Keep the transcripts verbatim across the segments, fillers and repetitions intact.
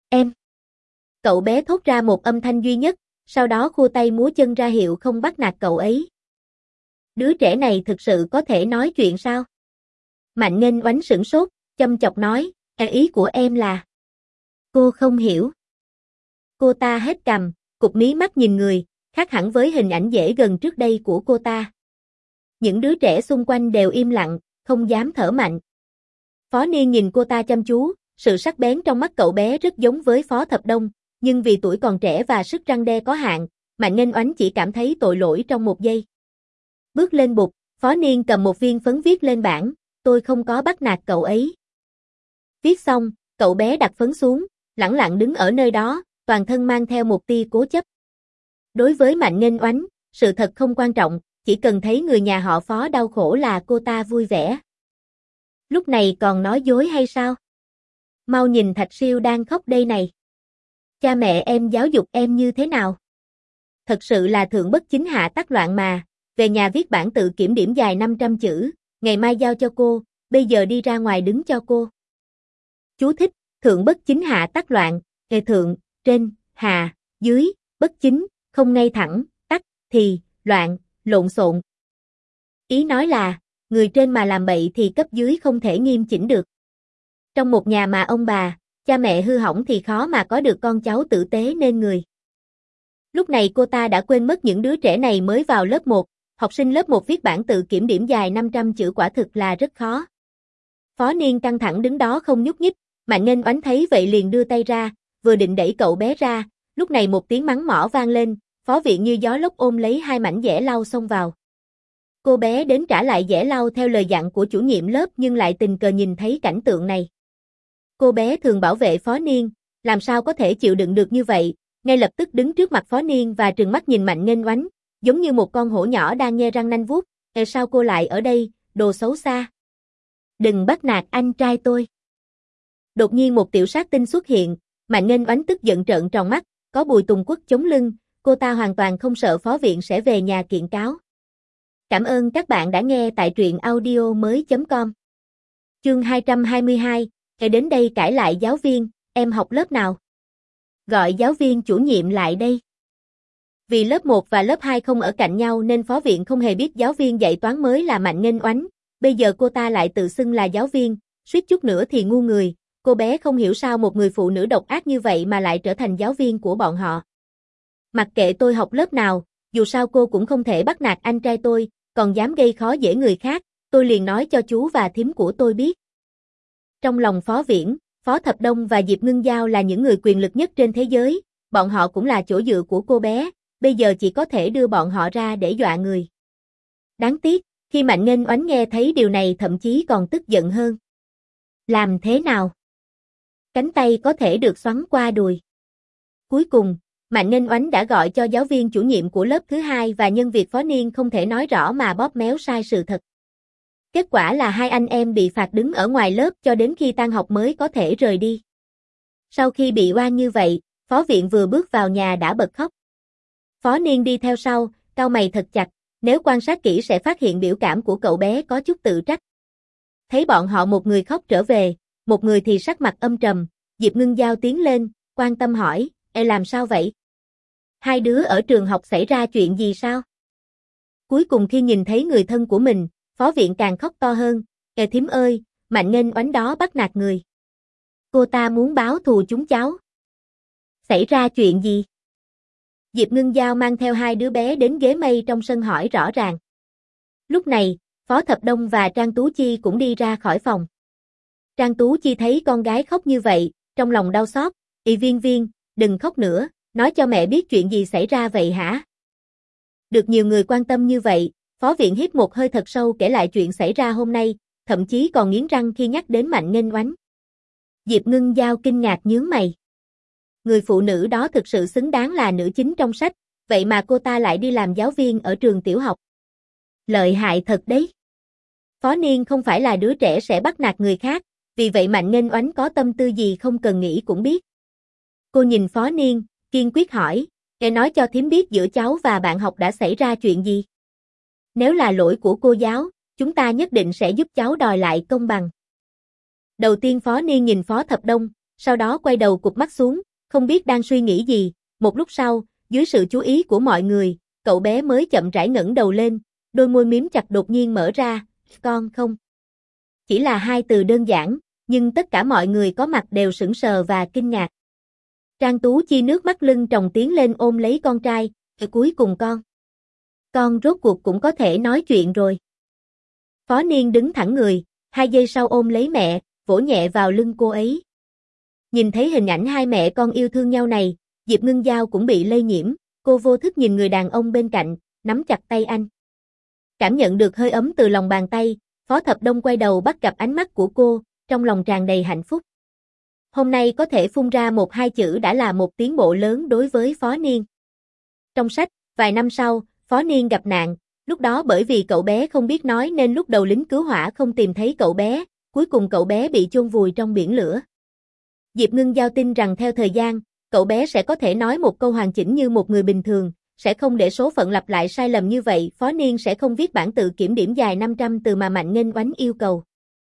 Em. Cậu bé thốt ra một âm thanh duy nhất, sau đó khua tay múa chân ra hiệu không bắt nạt cậu ấy. Đứa trẻ này thực sự có thể nói chuyện sao? Mạnh Nghênh Oánh sửng sốt, châm chọc nói, ý của em là... Cô không hiểu. Cô ta hét cằm, cụp mí mắt nhìn người, khác hẳn với hình ảnh dễ gần trước đây của cô ta. Những đứa trẻ xung quanh đều im lặng, không dám thở mạnh. Phó Niên nhìn cô ta chăm chú, sự sắc bén trong mắt cậu bé rất giống với Phó Thập Đông, nhưng vì tuổi còn trẻ và sức răn đe có hạn, Mạnh Nghênh Oánh chỉ cảm thấy tội lỗi trong một giây. Bước lên bục, Phó Niên cầm một viên phấn viết lên bảng, tôi không có bắt nạt cậu ấy. Viết xong, cậu bé đặt phấn xuống, lẳng lặng đứng ở nơi đó, toàn thân mang theo một tia cố chấp. Đối với Mạnh Nghênh Oánh, sự thật không quan trọng, chỉ cần thấy người nhà họ Phó đau khổ là cô ta vui vẻ. Lúc này còn nói dối hay sao? Mau nhìn Thạch Siêu đang khóc đây này. Cha mẹ em giáo dục em như thế nào? Thật sự là thượng bất chính hạ tắc loạn mà, về nhà viết bản tự kiểm điểm dài năm trăm chữ, ngày mai giao cho cô, bây giờ đi ra ngoài đứng cho cô. Chú thích, thượng bất chính hạ tắc loạn, nghề thượng, trên, hạ, dưới, bất chính, không ngay thẳng, tắc, thì, loạn, lộn xộn. Ý nói là, người trên mà làm bậy thì cấp dưới không thể nghiêm chỉnh được. Trong một nhà mà ông bà, cha mẹ hư hỏng thì khó mà có được con cháu tử tế nên người. Lúc này cô ta đã quên mất những đứa trẻ này mới vào lớp một, học sinh lớp một viết bản tự kiểm điểm dài năm trăm chữ quả thực là rất khó. Phó Niên căng thẳng đứng đó không nhúc nhích, Mạnh Nghênh Oánh thấy vậy liền đưa tay ra, vừa định đẩy cậu bé ra, lúc này một tiếng mắng mỏ vang lên, Phó Viện như gió lốc ôm lấy hai mảnh dẻ lau xông vào. Cô bé đến trả lại dẻ lau theo lời dặn của chủ nhiệm lớp nhưng lại tình cờ nhìn thấy cảnh tượng này. Cô bé thường bảo vệ Phó Niên, làm sao có thể chịu đựng được như vậy, ngay lập tức đứng trước mặt Phó Niên và trừng mắt nhìn Mạnh Nghênh Oánh, giống như một con hổ nhỏ đang nhe răng nanh vuốt, "Tại sao cô lại ở đây, đồ xấu xa? Đừng bắt nạt anh trai tôi." Đột nhiên một tiểu sát tinh xuất hiện, Mạnh Nghênh Oánh tức giận trợn tròn mắt, có Bùi Tùng Quốc chống lưng, cô ta hoàn toàn không sợ Phó Viện sẽ về nhà kiện cáo. Cảm ơn các bạn đã nghe tại truyện audio mới chấm com. Chương hai trăm hai mươi hai, kể đến đây cãi lại giáo viên, em học lớp nào? Gọi giáo viên chủ nhiệm lại đây. Vì lớp một và lớp hai không ở cạnh nhau nên Phó Viện không hề biết giáo viên dạy toán mới là Mạnh Nghênh Oánh, bây giờ cô ta lại tự xưng là giáo viên, suýt chút nữa thì ngu người, cô bé không hiểu sao một người phụ nữ độc ác như vậy mà lại trở thành giáo viên của bọn họ. Mặc kệ tôi học lớp nào, dù sao cô cũng không thể bắt nạt anh trai tôi, còn dám gây khó dễ người khác, tôi liền nói cho chú và thím của tôi biết. Trong lòng Phó Viễn, Phó Thập Đông và Diệp Ngưng Giao là những người quyền lực nhất trên thế giới, bọn họ cũng là chỗ dựa của cô bé, bây giờ chỉ có thể đưa bọn họ ra để dọa người. Đáng tiếc, khi Mạnh Nghênh Oánh nghe thấy điều này thậm chí còn tức giận hơn. Làm thế nào? Cánh tay có thể được xoắn qua đùi. Cuối cùng, Mạnh Nghênh Oánh đã gọi cho giáo viên chủ nhiệm của lớp thứ hai và nhân việc Phó Niên không thể nói rõ mà bóp méo sai sự thật. Kết quả là hai anh em bị phạt đứng ở ngoài lớp cho đến khi tan học mới có thể rời đi. Sau khi bị oan như vậy, Phó Viện vừa bước vào nhà đã bật khóc. Phó Niên đi theo sau, cau mày thật chặt, nếu quan sát kỹ sẽ phát hiện biểu cảm của cậu bé có chút tự trách. Thấy bọn họ một người khóc trở về, một người thì sắc mặt âm trầm, Diệp Ngưng Giao tiến lên, quan tâm hỏi, "Ê làm sao vậy? Hai đứa ở trường học xảy ra chuyện gì sao?" Cuối cùng khi nhìn thấy người thân của mình, Phó Viện càng khóc to hơn, "Ê thím ơi, Mạnh Nghênh Oánh đó bắt nạt người. Cô ta muốn báo thù chúng cháu." "Xảy ra chuyện gì?" Diệp Ngưng Giao mang theo hai đứa bé đến ghế mây trong sân hỏi rõ ràng. Lúc này, Phó Thập Đông và Trang Tú Chi cũng đi ra khỏi phòng. Trang Tú Chi thấy con gái khóc như vậy, trong lòng đau xót, "Ị Viên Viên, đừng khóc nữa, nói cho mẹ biết chuyện gì xảy ra vậy hả?" Được nhiều người quan tâm như vậy, Phó Viện hít một hơi thật sâu kể lại chuyện xảy ra hôm nay, thậm chí còn nghiến răng khi nhắc đến Mạnh Nghênh Oánh. Diệp Ngưng Giao kinh ngạc nhướng mày. Người phụ nữ đó thực sự xứng đáng là nữ chính trong sách, vậy mà cô ta lại đi làm giáo viên ở trường tiểu học. Lợi hại thật đấy. Phó Niên không phải là đứa trẻ sẽ bắt nạt người khác, vì vậy Mạnh Nghênh Oánh có tâm tư gì không cần nghĩ cũng biết. Cô nhìn Phó Niên, kiên quyết hỏi, "Nghe nói cho thím biết giữa cháu và bạn học đã xảy ra chuyện gì? Nếu là lỗi của cô giáo, chúng ta nhất định sẽ giúp cháu đòi lại công bằng." Đầu tiên Phó Niên nhìn Phó Thập Đông, sau đó quay đầu cụp mắt xuống, không biết đang suy nghĩ gì. Một lúc sau, dưới sự chú ý của mọi người, cậu bé mới chậm rãi ngẩng đầu lên, đôi môi mím chặt đột nhiên mở ra, con không. Chỉ là hai từ đơn giản, nhưng tất cả mọi người có mặt đều sững sờ và kinh ngạc. Trang Tú Chi nước mắt lưng tròng tiến lên ôm lấy con trai, cuối cùng con. Con rốt cuộc cũng có thể nói chuyện rồi. Phó Niên đứng thẳng người, hai giây sau ôm lấy mẹ, vỗ nhẹ vào lưng cô ấy. Nhìn thấy hình ảnh hai mẹ con yêu thương nhau này, Diệp Ngưng Giao cũng bị lây nhiễm, cô vô thức nhìn người đàn ông bên cạnh, nắm chặt tay anh. Cảm nhận được hơi ấm từ lòng bàn tay, Phó Thập Đông quay đầu bắt gặp ánh mắt của cô, trong lòng tràn đầy hạnh phúc. Hôm nay có thể phun ra một hai chữ đã là một tiến bộ lớn đối với Phó Niên. Trong sách, vài năm sau, Phó Niên gặp nạn, lúc đó bởi vì cậu bé không biết nói nên lúc đầu lính cứu hỏa không tìm thấy cậu bé, cuối cùng cậu bé bị chôn vùi trong biển lửa. Diệp Ngưng Giao tin rằng theo thời gian, cậu bé sẽ có thể nói một câu hoàn chỉnh như một người bình thường, sẽ không để số phận lặp lại sai lầm như vậy, Phó Niên sẽ không viết bản tự kiểm điểm dài năm trăm từ mà Mạnh Nghênh Oánh yêu cầu.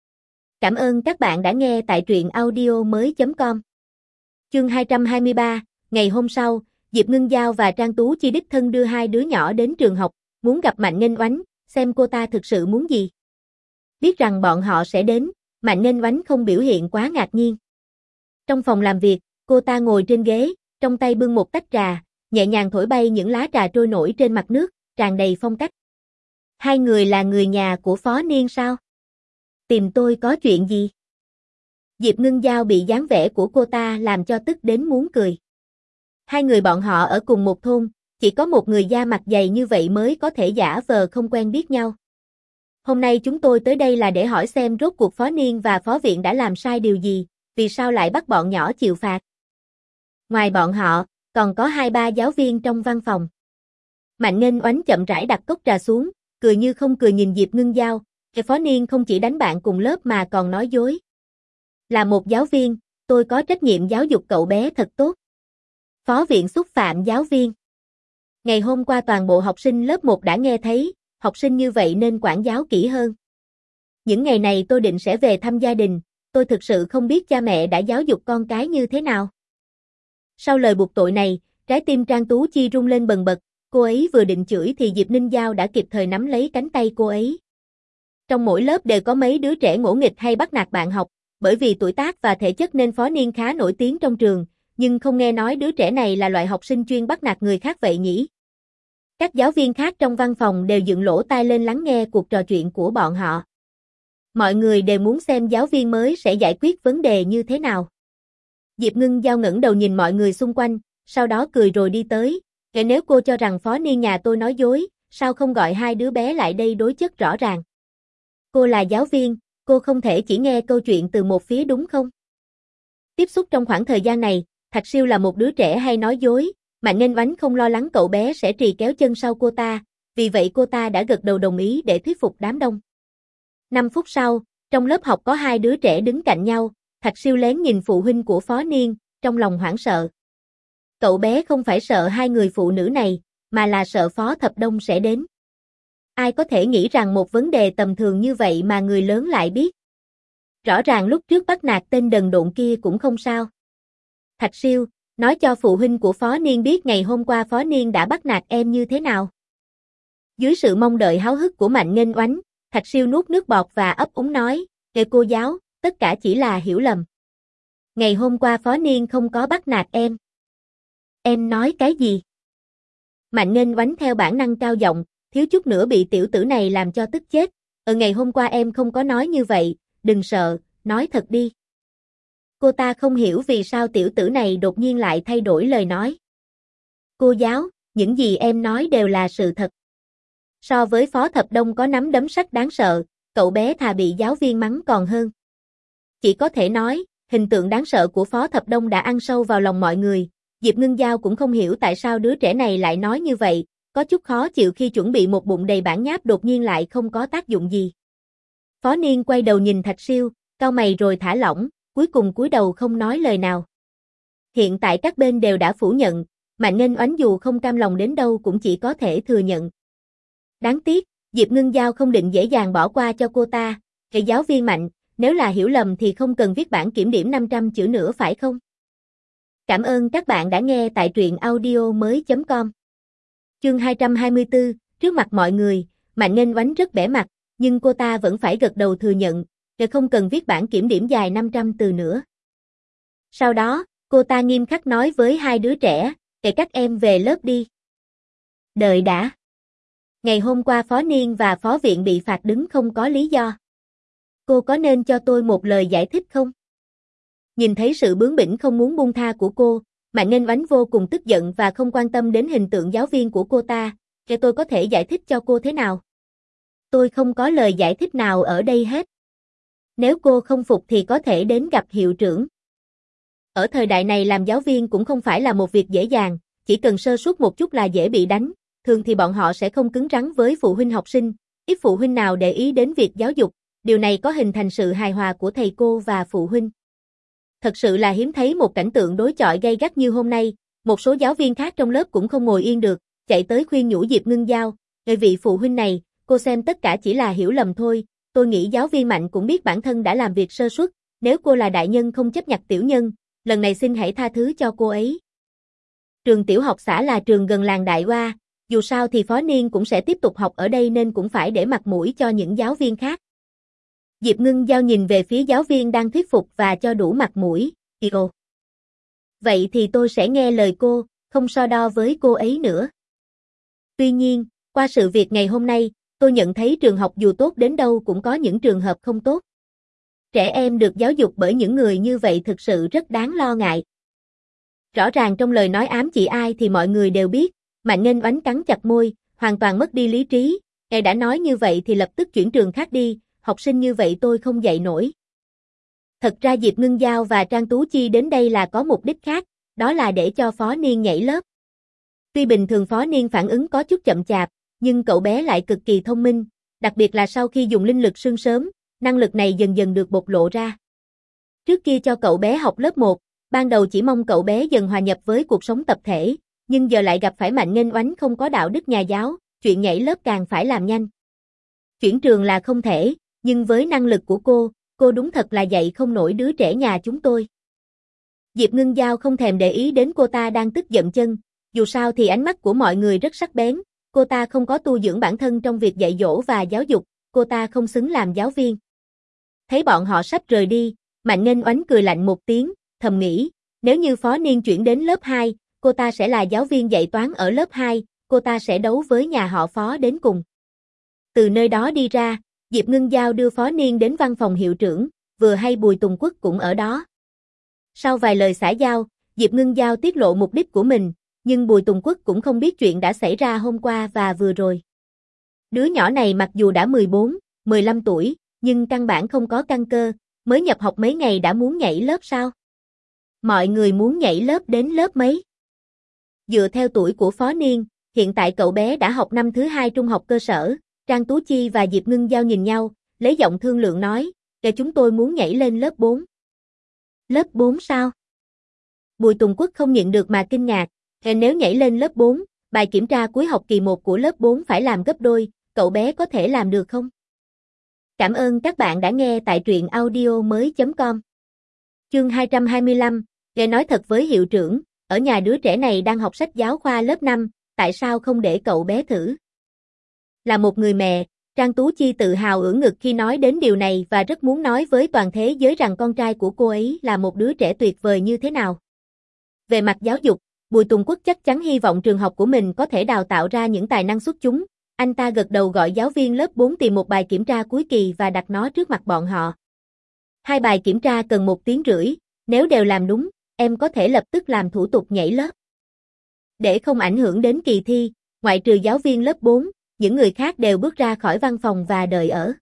Cảm ơn các bạn đã nghe tại truyện audio mới chấm com. Chương hai trăm hai mươi ba, ngày hôm sau, Diệp Ngưng Giao và Trang Tú Chi đích thân đưa hai đứa nhỏ đến trường học, muốn gặp Mạnh Nghênh Oánh, xem cô ta thực sự muốn gì. Biết rằng bọn họ sẽ đến, Mạnh Nghênh Oánh không biểu hiện quá ngạc nhiên. Trong phòng làm việc, cô ta ngồi trên ghế, trong tay bưng một tách trà, nhẹ nhàng thổi bay những lá trà trôi nổi trên mặt nước, tràn đầy phong cách. Hai người là người nhà của Phó Niên sao? Tìm tôi có chuyện gì? Diệp Ngưng Giao bị dáng vẻ của cô ta làm cho tức đến muốn cười. Hai người bọn họ ở cùng một thôn, chỉ có một người da mặt dày như vậy mới có thể giả vờ không quen biết nhau. Hôm nay chúng tôi tới đây là để hỏi xem rốt cuộc Phó Niên và Phó Viện đã làm sai điều gì, vì sao lại bắt bọn nhỏ chịu phạt. Ngoài bọn họ, còn có hai ba giáo viên trong văn phòng. Mạnh Nghênh Oánh chậm rãi đặt cốc trà xuống, cười như không cười nhìn Diệp Ngưng Giao, cái Phó Niên không chỉ đánh bạn cùng lớp mà còn nói dối. Là một giáo viên, tôi có trách nhiệm giáo dục cậu bé thật tốt. Phó Viện xúc phạm giáo viên. Ngày hôm qua toàn bộ học sinh lớp một đã nghe thấy, học sinh như vậy nên quản giáo kỹ hơn. Những ngày này tôi định sẽ về thăm gia đình, tôi thực sự không biết cha mẹ đã giáo dục con cái như thế nào. Sau lời buộc tội này, trái tim Trang Tú Chi rung lên bần bật, cô ấy vừa định chửi thì Diệp Ninh Giao đã kịp thời nắm lấy cánh tay cô ấy. Trong mỗi lớp đều có mấy đứa trẻ ngỗ nghịch hay bắt nạt bạn học, bởi vì tuổi tác và thể chất nên Phó Niên khá nổi tiếng trong trường, nhưng không nghe nói đứa trẻ này là loại học sinh chuyên bắt nạt người khác vậy nhỉ. Các giáo viên khác trong văn phòng đều dựng lỗ tai lên lắng nghe cuộc trò chuyện của bọn họ. Mọi người đều muốn xem giáo viên mới sẽ giải quyết vấn đề như thế nào. Diệp Ngưng Giao ngẩng đầu nhìn mọi người xung quanh, sau đó cười rồi đi tới, kể nếu cô cho rằng Phó Niên nhà tôi nói dối, sao không gọi hai đứa bé lại đây đối chất rõ ràng. Cô là giáo viên, cô không thể chỉ nghe câu chuyện từ một phía đúng không? Tiếp xúc trong khoảng thời gian này, Thạch Siêu là một đứa trẻ hay nói dối, Mạnh Nghênh Oánh không lo lắng cậu bé sẽ trì kéo chân sau cô ta, vì vậy cô ta đã gật đầu đồng ý để thuyết phục đám đông. Năm phút sau, trong lớp học có hai đứa trẻ đứng cạnh nhau, Thạch Siêu lén nhìn phụ huynh của Phó Niên, trong lòng hoảng sợ. Cậu bé không phải sợ hai người phụ nữ này, mà là sợ Phó Thập Đông sẽ đến. Ai có thể nghĩ rằng một vấn đề tầm thường như vậy mà người lớn lại biết. Rõ ràng lúc trước bắt nạt tên đần độn kia cũng không sao. Thạch Siêu, nói cho phụ huynh của Phó Niên biết ngày hôm qua Phó Niên đã bắt nạt em như thế nào. Dưới sự mong đợi háo hức của Mạnh Nghênh Oánh, Thạch Siêu nuốt nước bọt và ấp úng nói, kệ cô giáo, tất cả chỉ là hiểu lầm. Ngày hôm qua Phó Niên không có bắt nạt em. Em nói cái gì? Mạnh Nghênh Oánh theo bản năng cao giọng, thiếu chút nữa bị tiểu tử này làm cho tức chết. Ở ngày hôm qua em không có nói như vậy, đừng sợ, nói thật đi. Cô ta không hiểu vì sao tiểu tử này đột nhiên lại thay đổi lời nói. Cô giáo, những gì em nói đều là sự thật. So với Phó Thập Đông có nắm đấm sắt đáng sợ, cậu bé thà bị giáo viên mắng còn hơn. Chỉ có thể nói, hình tượng đáng sợ của Phó Thập Đông đã ăn sâu vào lòng mọi người. Diệp Ngưng Giao cũng không hiểu tại sao đứa trẻ này lại nói như vậy, có chút khó chịu khi chuẩn bị một bụng đầy bản nháp đột nhiên lại không có tác dụng gì. Phó Niên quay đầu nhìn Thạch Siêu, cau mày rồi thả lỏng, cuối cùng cúi đầu không nói lời nào. Hiện tại các bên đều đã phủ nhận, Mạnh Nghênh Oánh dù không cam lòng đến đâu cũng chỉ có thể thừa nhận. Đáng tiếc, Diệp Ngưng Giao không định dễ dàng bỏ qua cho cô ta, cái giáo viên Mạnh, Nếu là hiểu lầm thì không cần viết bản kiểm điểm năm trăm chữ nữa phải không? Cảm ơn các bạn đã nghe tại truyện audio mới.com. Chương hai trăm hai mươi tư, trước mặt mọi người, Mạnh Nghênh Oánh rất bẽ mặt, nhưng cô ta vẫn phải gật đầu thừa nhận, để không cần viết bản kiểm điểm dài năm trăm từ nữa. Sau đó, cô ta nghiêm khắc nói với hai đứa trẻ, để các em về lớp đi. Đợi đã. Ngày hôm qua Phó Niên và Phó Viện bị phạt đứng không có lý do. Cô có nên cho tôi một lời giải thích không? Nhìn thấy sự bướng bỉnh không muốn buông tha của cô, Mạnh Nghênh Oánh vô cùng tức giận và không quan tâm đến hình tượng giáo viên của cô ta, để tôi có thể giải thích cho cô thế nào? Tôi không có lời giải thích nào ở đây hết. Nếu cô không phục thì có thể đến gặp hiệu trưởng. Ở thời đại này làm giáo viên cũng không phải là một việc dễ dàng, chỉ cần sơ suất một chút là dễ bị đánh, thường thì bọn họ sẽ không cứng rắn với phụ huynh học sinh, ít phụ huynh nào để ý đến việc giáo dục, điều này có hình thành sự hài hòa của thầy cô và phụ huynh. Thật sự là hiếm thấy một cảnh tượng đối chọi gay gắt như hôm nay, một số giáo viên khác trong lớp cũng không ngồi yên được, chạy tới khuyên nhủ Diệp Ngưng Giao, "Người vị phụ huynh này, cô xem tất cả chỉ là hiểu lầm thôi, tôi nghĩ giáo viên Mạnh cũng biết bản thân đã làm việc sơ suất, nếu cô là đại nhân không chấp nhặt tiểu nhân, lần này xin hãy tha thứ cho cô ấy." Trường tiểu học xã là trường gần làng Đại Hoa, dù sao thì Phó Niên cũng sẽ tiếp tục học ở đây nên cũng phải để mặt mũi cho những giáo viên khác. Diệp Ngưng Giao nhìn về phía giáo viên đang thuyết phục và cho đủ mặt mũi, "Ồ. Vậy thì tôi sẽ nghe lời cô, không so đo với cô ấy nữa. Tuy nhiên, qua sự việc ngày hôm nay, tôi nhận thấy trường học dù tốt đến đâu cũng có những trường hợp không tốt. Trẻ em được giáo dục bởi những người như vậy thực sự rất đáng lo ngại." Rõ ràng trong lời nói ám chỉ ai thì mọi người đều biết, Mạnh Nghênh Oánh cắn chặt môi, hoàn toàn mất đi lý trí, "Ngài đã nói như vậy thì lập tức chuyển trường khác đi, học sinh như vậy tôi không dạy nổi." Thật ra Diệp Ngưng Giao và Trang Tú Chi đến đây là có mục đích khác, đó là để cho Phó Niên nhảy lớp. Tuy bình thường Phó Niên phản ứng có chút chậm chạp, nhưng cậu bé lại cực kỳ thông minh, đặc biệt là sau khi dùng linh lực sương sớm, năng lực này dần dần được bộc lộ ra. Trước kia cho cậu bé học lớp một, ban đầu chỉ mong cậu bé dần hòa nhập với cuộc sống tập thể, nhưng giờ lại gặp phải Mạnh Nghênh Oánh không có đạo đức nhà giáo, chuyện nhảy lớp càng phải làm nhanh. Chuyển trường là không thể, nhưng với năng lực của cô, cô đúng thật là dạy không nổi đứa trẻ nhà chúng tôi. Diệp Ngưng Giao không thèm để ý đến cô ta đang tức giận chân, dù sao thì ánh mắt của mọi người rất sắc bén, cô ta không có tu dưỡng bản thân trong việc dạy dỗ và giáo dục, cô ta không xứng làm giáo viên. Thấy bọn họ sắp rời đi, Mạnh Nghênh Oánh cười lạnh một tiếng, thầm nghĩ, nếu như Phó Niên chuyển đến lớp hai, cô ta sẽ là giáo viên dạy toán ở lớp hai, cô ta sẽ đấu với nhà họ Phó đến cùng. Từ nơi đó đi ra, Diệp Ngưng Giao đưa Phó Niên đến văn phòng hiệu trưởng, vừa hay Bùi Tùng Quốc cũng ở đó. Sau vài lời xã giao, Diệp Ngưng Giao tiết lộ mục đích của mình, nhưng Bùi Tùng Quốc cũng không biết chuyện đã xảy ra hôm qua và vừa rồi. Đứa nhỏ này mặc dù đã mười bốn, mười lăm tuổi, nhưng căn bản không có căn cơ, mới nhập học mấy ngày đã muốn nhảy lớp sao? Mọi người muốn nhảy lớp đến lớp mấy? Dựa theo tuổi của Phó Niên, hiện tại cậu bé đã học năm thứ hai trung học cơ sở, Trang Tú Chi và Diệp Ngưng Giao nhìn nhau, lấy giọng thương lượng nói, để chúng tôi muốn nhảy lên lớp bốn. Lớp bốn sao? Bùi Tùng Quốc không nhịn được mà kinh ngạc, nếu nhảy lên lớp bốn, bài kiểm tra cuối học kỳ một của lớp bốn phải làm gấp đôi, cậu bé có thể làm được không? Cảm ơn các bạn đã nghe tại truyện audio mới.com. Chương hai trăm hai mươi lăm, để nói thật với hiệu trưởng, ở nhà đứa trẻ này đang học sách giáo khoa lớp năm, tại sao không để cậu bé thử? Là một người mẹ, Trang Tú Chi tự hào ưỡn ngực khi nói đến điều này và rất muốn nói với toàn thế giới rằng con trai của cô ấy là một đứa trẻ tuyệt vời như thế nào. Về mặt giáo dục, Bùi Tùng Quốc chắc chắn hy vọng trường học của mình có thể đào tạo ra những tài năng xuất chúng. Anh ta gật đầu gọi giáo viên lớp bốn tìm một bài kiểm tra cuối kỳ và đặt nó trước mặt bọn họ. Hai bài kiểm tra cần một tiếng rưỡi, nếu đều làm đúng, em có thể lập tức làm thủ tục nhảy lớp. Để không ảnh hưởng đến kỳ thi, ngoại trừ giáo viên lớp bốn, những người khác đều bước ra khỏi văn phòng và đợi ở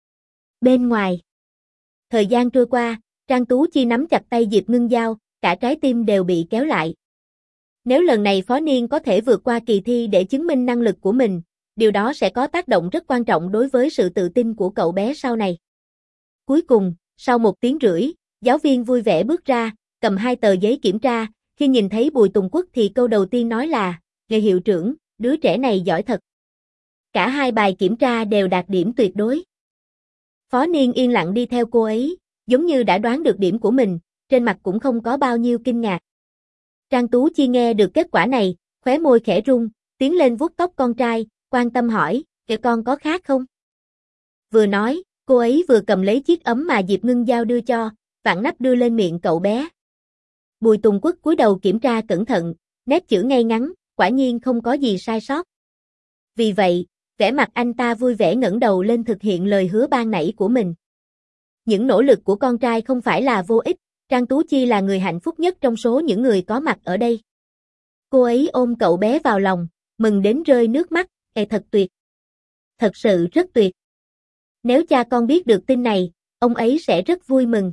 bên ngoài. Thời gian trôi qua, Trang Tú Chi nắm chặt tay Diệp Ngưng Giao, cả trái tim đều bị kéo lại. Nếu lần này Phó Niên có thể vượt qua kỳ thi để chứng minh năng lực của mình, điều đó sẽ có tác động rất quan trọng đối với sự tự tin của cậu bé sau này. Cuối cùng, sau một tiếng rưỡi, giáo viên vui vẻ bước ra, cầm hai tờ giấy kiểm tra, khi nhìn thấy Bùi Tùng Quốc thì câu đầu tiên nói là, "Nghe hiệu trưởng, đứa trẻ này giỏi thật." Cả hai bài kiểm tra đều đạt điểm tuyệt đối. Phó Niên yên lặng đi theo cô ấy, giống như đã đoán được điểm của mình, trên mặt cũng không có bao nhiêu kinh ngạc. Trang Tú Chi nghe được kết quả này, khóe môi khẽ rung, tiến lên vuốt tóc con trai, quan tâm hỏi, kìa con có khác không? Vừa nói, cô ấy vừa cầm lấy chiếc ấm mà Diệp Ngưng Giao đưa cho, vặn nắp đưa lên miệng cậu bé. Bùi Tùng Quất cúi đầu kiểm tra cẩn thận, nét chữ ngay ngắn, quả nhiên không có gì sai sót. Vì vậy, vẻ mặt anh ta vui vẻ ngẩng đầu lên thực hiện lời hứa ban nãy của mình. Những nỗ lực của con trai không phải là vô ích, Trang Tú Chi là người hạnh phúc nhất trong số những người có mặt ở đây. Cô ấy ôm cậu bé vào lòng, mừng đến rơi nước mắt, "Ê thật tuyệt. Thật sự rất tuyệt. Nếu cha con biết được tin này, ông ấy sẽ rất vui mừng."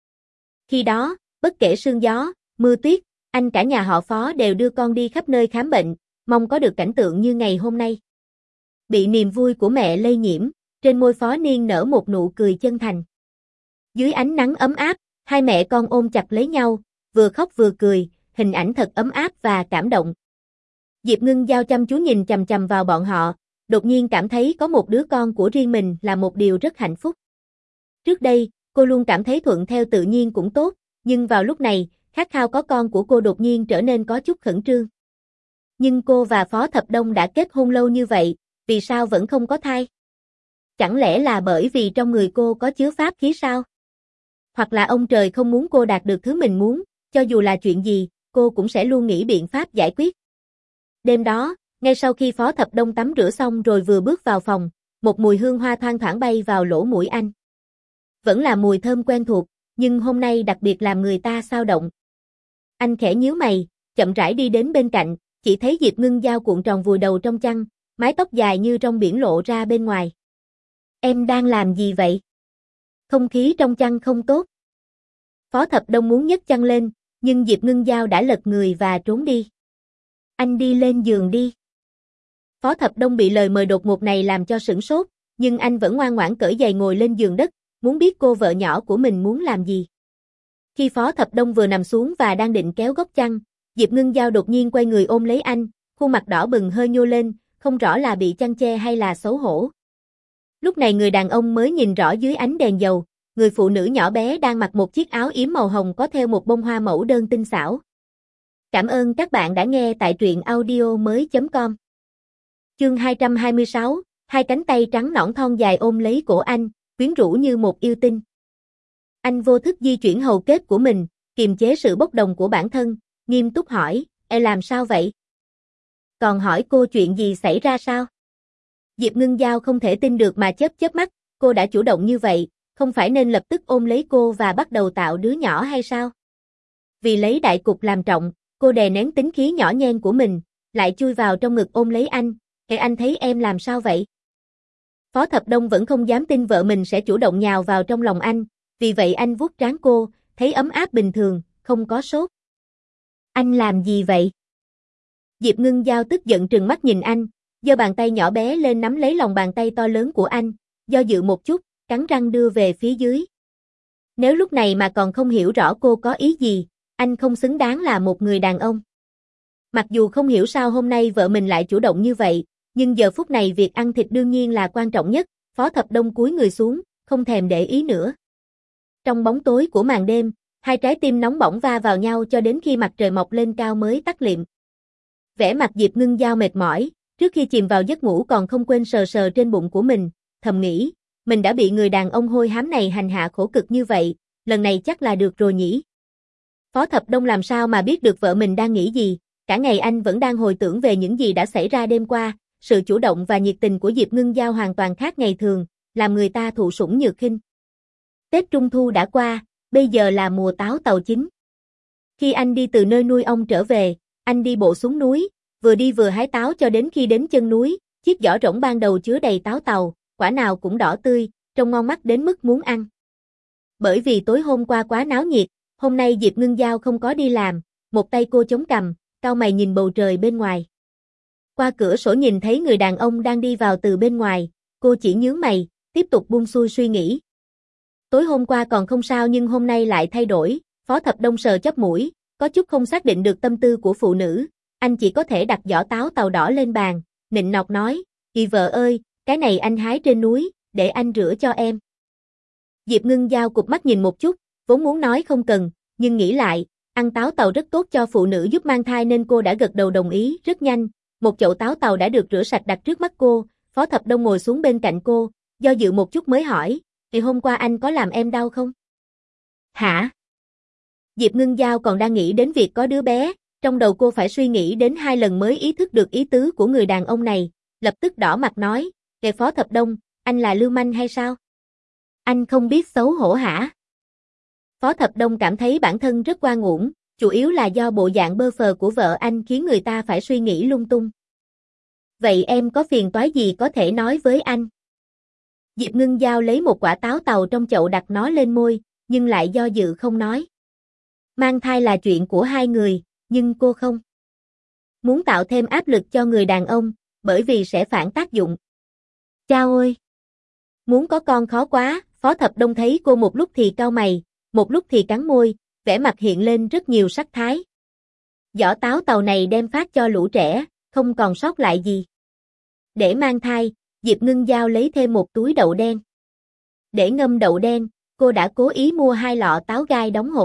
Khi đó, bất kể sương gió, mưa tuyết, anh cả nhà họ Phó đều đưa con đi khắp nơi khám bệnh, mong có được cảnh tượng như ngày hôm nay. Bị niềm vui của mẹ lây nhiễm, trên môi Phó Niên nở một nụ cười chân thành. Dưới ánh nắng ấm áp, hai mẹ con ôm chặt lấy nhau, vừa khóc vừa cười, hình ảnh thật ấm áp và cảm động. Diệp Ngưng Giao chăm chú nhìn chằm chằm vào bọn họ, đột nhiên cảm thấy có một đứa con của riêng mình là một điều rất hạnh phúc. Trước đây, cô luôn cảm thấy thuận theo tự nhiên cũng tốt, nhưng vào lúc này, khát khao có con của cô đột nhiên trở nên có chút khẩn trương. Nhưng cô và Phó Thập Đông đã kết hôn lâu như vậy, vì sao vẫn không có thai? Chẳng lẽ là bởi vì trong người cô có chứa pháp khí sao? Hoặc là ông trời không muốn cô đạt được thứ mình muốn, cho dù là chuyện gì, cô cũng sẽ luôn nghĩ biện pháp giải quyết. Đêm đó, ngay sau khi Phó Thập Đông tắm rửa xong rồi vừa bước vào phòng, một mùi hương hoa thoang thoảng bay vào lỗ mũi anh. Vẫn là mùi thơm quen thuộc, nhưng hôm nay đặc biệt làm người ta xao động. Anh khẽ nhíu mày, chậm rãi đi đến bên cạnh, chỉ thấy Diệp Ngưng Giao cuộn tròn vùi đầu trong chăn, mái tóc dài như trong biển lộ ra bên ngoài. "Em đang làm gì vậy? Không khí trong chăn không tốt." Phó Thập Đông muốn nhấc chăn lên, nhưng Diệp Ngưng Giao đã lật người và trốn đi. "Anh đi lên giường đi." Phó Thập Đông bị lời mời đột ngột này làm cho sửng sốt, nhưng anh vẫn ngoan ngoãn cởi giày ngồi lên giường đất, muốn biết cô vợ nhỏ của mình muốn làm gì. Khi Phó Thập Đông vừa nằm xuống và đang định kéo góc chăn, Diệp Ngưng Giao đột nhiên quay người ôm lấy anh, khuôn mặt đỏ bừng hơi nhô lên, không rõ là bị chăn che hay là xấu hổ. Lúc này người đàn ông mới nhìn rõ dưới ánh đèn dầu, người phụ nữ nhỏ bé đang mặc một chiếc áo yếm màu hồng có theo một bông hoa mẫu đơn tinh xảo. Cảm ơn các bạn đã nghe tại truyện audio mới chấm com. Chương hai trăm hai mươi sáu, hai cánh tay trắng nõn thon dài ôm lấy cổ anh, quyến rũ như một yêu tinh. Anh vô thức di chuyển hầu kết của mình, kiềm chế sự bốc đồng của bản thân, nghiêm túc hỏi, "Ê làm sao vậy? Còn hỏi cô chuyện gì xảy ra sao?" Diệp Ngưng Giao không thể tin được mà chớp chớp mắt, cô đã chủ động như vậy, không phải nên lập tức ôm lấy cô và bắt đầu tạo đứa nhỏ hay sao? Vì lấy đại cục làm trọng, cô đè nén tính khí nhỏ nhen của mình, lại chui vào trong ngực ôm lấy anh, "Ê anh thấy em làm sao vậy?" Phó Thập Đông vẫn không dám tin vợ mình sẽ chủ động nhào vào trong lòng anh, vì vậy anh vuốt trán cô, thấy ấm áp bình thường, không có sốt. "Anh làm gì vậy?" Diệp Ngưng Giao tức giận trừng mắt nhìn anh, giơ bàn tay nhỏ bé lên nắm lấy lòng bàn tay to lớn của anh, do dự một chút, cắn răng đưa về phía dưới. Nếu lúc này mà còn không hiểu rõ cô có ý gì, anh không xứng đáng là một người đàn ông. Mặc dù không hiểu sao hôm nay vợ mình lại chủ động như vậy, nhưng giờ phút này việc ăn thịt đương nhiên là quan trọng nhất, Phó Thập Đông cúi người xuống, không thèm để ý nữa. Trong bóng tối của màn đêm, hai trái tim nóng bỏng va vào nhau cho đến khi mặt trời mọc lên cao mới tắt liệm. Vẻ mặt Diệp Ngưng Giao mệt mỏi, trước khi chìm vào giấc ngủ còn không quên sờ sờ trên bụng của mình, thầm nghĩ, mình đã bị người đàn ông hôi hám này hành hạ khổ cực như vậy, lần này chắc là được rồi nhỉ. Phó Thập Đông làm sao mà biết được vợ mình đang nghĩ gì, cả ngày anh vẫn đang hồi tưởng về những gì đã xảy ra đêm qua, sự chủ động và nhiệt tình của Diệp Ngưng Giao hoàn toàn khác ngày thường, làm người ta thụ sủng nhược khinh. Tết Trung Thu đã qua, bây giờ là mùa táo tàu chín. Khi anh đi từ nơi nuôi ong trở về, anh đi bộ xuống núi, vừa đi vừa hái táo cho đến khi đến chân núi, chiếc giỏ rỗng ban đầu chứa đầy táo tàu, quả nào cũng đỏ tươi, trông ngon mắt đến mức muốn ăn. Bởi vì tối hôm qua quá náo nhiệt, hôm nay Diệp Ngưng Giao không có đi làm, một tay cô chống cằm, cau mày nhìn bầu trời bên ngoài. Qua cửa sổ nhìn thấy người đàn ông đang đi vào từ bên ngoài, cô chỉ nhướng mày, tiếp tục buông xuôi suy nghĩ. Tối hôm qua còn không sao nhưng hôm nay lại thay đổi, Phó Thập Đông sờ chóp mũi, có chút không xác định được tâm tư của phụ nữ, anh chỉ có thể đặt giỏ táo tàu đỏ lên bàn, nịnh nọt nói, "Chị vợ ơi, cái này anh hái trên núi, để anh rửa cho em." Diệp Ngưng Giao cụp mắt nhìn một chút, vốn muốn nói không cần, nhưng nghĩ lại, ăn táo tàu rất tốt cho phụ nữ giúp mang thai nên cô đã gật đầu đồng ý rất nhanh. Một chậu táo tàu đã được rửa sạch đặt trước mắt cô, Phó Thập Đông ngồi xuống bên cạnh cô, do dự một chút mới hỏi, thì hôm qua anh có làm em đau không? Hả? Diệp Ngưng Giao còn đang nghĩ đến việc có đứa bé, trong đầu cô phải suy nghĩ đến hai lần mới ý thức được ý tứ của người đàn ông này, lập tức đỏ mặt nói, kệ Phó Thập Đông, anh là lưu manh hay sao? Anh không biết xấu hổ hả? Phó Thập Đông cảm thấy bản thân rất oan uổng, chủ yếu là do bộ dạng bơ phờ của vợ anh khiến người ta phải suy nghĩ lung tung. Vậy em có phiền toái gì có thể nói với anh? Diệp Ngưng Giao lấy một quả táo tàu trong chậu đặt nó lên môi, nhưng lại do dự không nói. Mang thai là chuyện của hai người, nhưng cô không muốn tạo thêm áp lực cho người đàn ông, bởi vì sẽ phản tác dụng. Chao ơi! Muốn có con khó quá, Phó Thập Đông thấy cô một lúc thì cau mày, một lúc thì cắn môi, vẻ mặt hiện lên rất nhiều sắc thái. Giỏ táo tàu này đem phát cho lũ trẻ, không còn sót lại gì. Để mang thai, Diệp Ngưng Giao lấy thêm một túi đậu đen. Để ngâm đậu đen, cô đã cố ý mua hai lọ táo gai đóng hộp.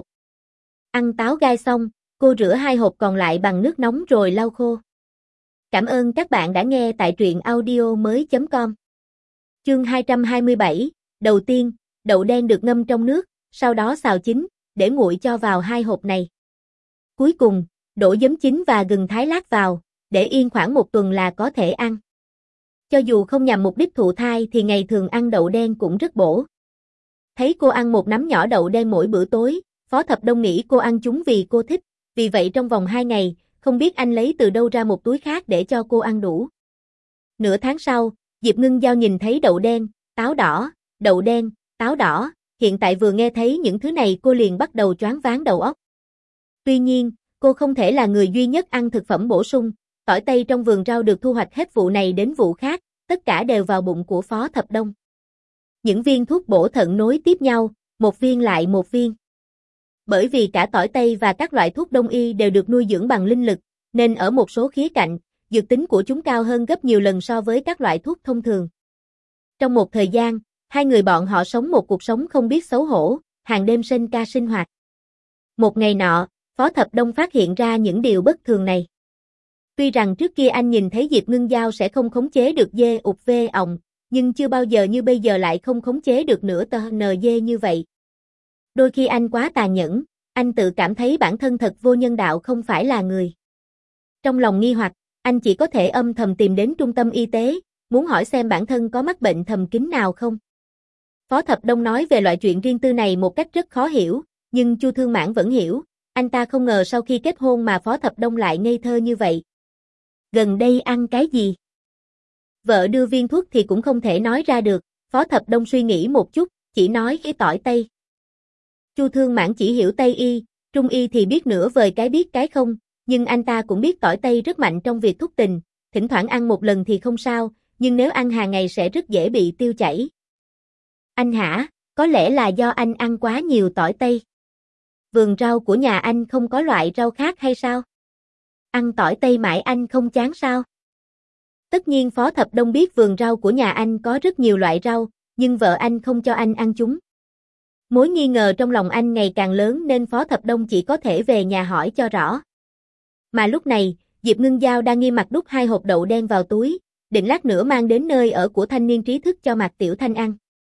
Ăn táo gai xong, cô rửa hai hộp còn lại bằng nước nóng rồi lau khô. Cảm ơn các bạn đã nghe tại truyện audio mới chấm com. Chương hai trăm hai mươi bảy, đầu tiên, đậu đen được ngâm trong nước, sau đó xào chín, để nguội cho vào hai hộp này. Cuối cùng, đổ giấm chín và gừng thái lát vào, để yên khoảng một tuần là có thể ăn. Cho dù không nhằm mục đích thụ thai thì ngày thường ăn đậu đen cũng rất bổ. Thấy cô ăn một nắm nhỏ đậu đen mỗi bữa tối, Phó Thập Đông nghĩ cô ăn chúng vì cô thích, vì vậy trong vòng hai ngày, không biết anh lấy từ đâu ra một túi khác để cho cô ăn đủ. Nửa tháng sau, Diệp Ngưng Giao nhìn thấy đậu đen, táo đỏ, đậu đen, táo đỏ, hiện tại vừa nghe thấy những thứ này cô liền bắt đầu choáng váng đầu óc. Tuy nhiên, cô không thể là người duy nhất ăn thực phẩm bổ sung, tỏi tây trong vườn rau được thu hoạch hết vụ này đến vụ khác, tất cả đều vào bụng của Phó Thập Đông. Những viên thuốc bổ thận nối tiếp nhau, một viên lại một viên. Bởi vì cả tỏi tây và các loại thuốc đông y đều được nuôi dưỡng bằng linh lực, nên ở một số khía cạnh, dược tính của chúng cao hơn gấp nhiều lần so với các loại thuốc thông thường. Trong một thời gian, hai người bọn họ sống một cuộc sống không biết xấu hổ, hàng đêm sinh ca sinh hoạt. Một ngày nọ, Phó Thập Đông phát hiện ra những điều bất thường này. Tuy rằng trước kia anh nhìn thấy Diệp Ngưng Giao sẽ không khống chế được dê ụt vê ọng, nhưng chưa bao giờ như bây giờ lại không khống chế được nửa tờ nờ dê như vậy. Đôi khi anh quá tàn nhẫn, anh tự cảm thấy bản thân thật vô nhân đạo không phải là người. Trong lòng nghi hoặc, anh chỉ có thể âm thầm tìm đến trung tâm y tế, muốn hỏi xem bản thân có mắc bệnh thầm kín nào không. Phó Thập Đông nói về loại chuyện riêng tư này một cách rất khó hiểu, nhưng Chu Thương Mãn vẫn hiểu, anh ta không ngờ sau khi kết hôn mà Phó Thập Đông lại ngây thơ như vậy. Gần đây ăn cái gì? Vợ đưa viên thuốc thì cũng không thể nói ra được, Phó Thập Đông suy nghĩ một chút, chỉ nói cái tỏi tây. Chu Thương Mãn chỉ hiểu Tây y, Trung y thì biết nửa vời cái biết cái không, nhưng anh ta cũng biết tỏi tây rất mạnh trong việc thúc tình, thỉnh thoảng ăn một lần thì không sao, nhưng nếu ăn hàng ngày sẽ rất dễ bị tiêu chảy. Anh hả, có lẽ là do anh ăn quá nhiều tỏi tây. Vườn rau của nhà anh không có loại rau khác hay sao? Ăn tỏi tây mãi anh không chán sao? Tất nhiên Phó Thập Đông biết vườn rau của nhà anh có rất nhiều loại rau, nhưng vợ anh không cho anh ăn chúng. Mối nghi ngờ trong lòng anh ngày càng lớn nên Phó Thập Đông chỉ có thể về nhà hỏi cho rõ. Mà lúc này, Diệp Ngưng Giao đang nghiêm mặt đút hai hộp đậu đen vào túi, định lát nữa mang đến nơi ở của thanh niên trí thức cho Mạc Tiểu Thanh ăn.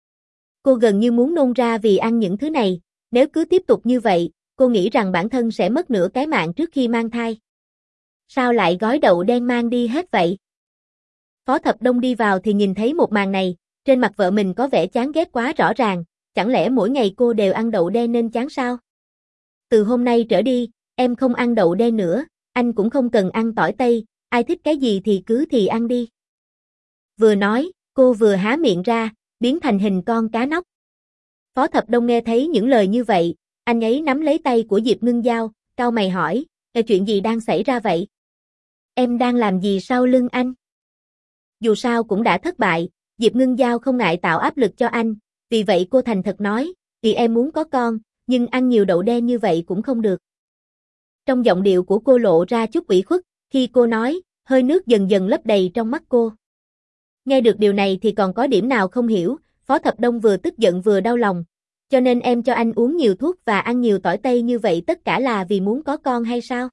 Cô gần như muốn nôn ra vì ăn những thứ này, nếu cứ tiếp tục như vậy, cô nghĩ rằng bản thân sẽ mất nửa cái mạng trước khi mang thai. Sao lại gói đậu đen mang đi hết vậy? Phó Thập Đông đi vào thì nhìn thấy một màn này, trên mặt vợ mình có vẻ chán ghét quá rõ ràng, chẳng lẽ mỗi ngày cô đều ăn đậu đen nên chán sao? Từ hôm nay trở đi, em không ăn đậu đen nữa, anh cũng không cần ăn tỏi tây, ai thích cái gì thì cứ thì ăn đi. Vừa nói, cô vừa há miệng ra, biến thành hình con cá nóc. Phó Thập Đông nghe thấy những lời như vậy, anh ấy nắm lấy tay của Diệp Ngưng Giao, cau mày hỏi, "Là chuyện gì đang xảy ra vậy? Em đang làm gì sau lưng anh?" Dù sao cũng đã thất bại, Diệp Ngưng Giao không ngại tạo áp lực cho anh, vì vậy cô thành thật nói, "Vì em muốn có con, nhưng ăn nhiều đậu đen như vậy cũng không được." Trong giọng điệu của cô lộ ra chút ủy khuất, khi cô nói, hơi nước dần dần lấp đầy trong mắt cô. Nghe được điều này thì còn có điểm nào không hiểu, Phó Thập Đông vừa tức giận vừa đau lòng, cho nên em cho anh uống nhiều thuốc và ăn nhiều tỏi tây như vậy tất cả là vì muốn có con hay sao?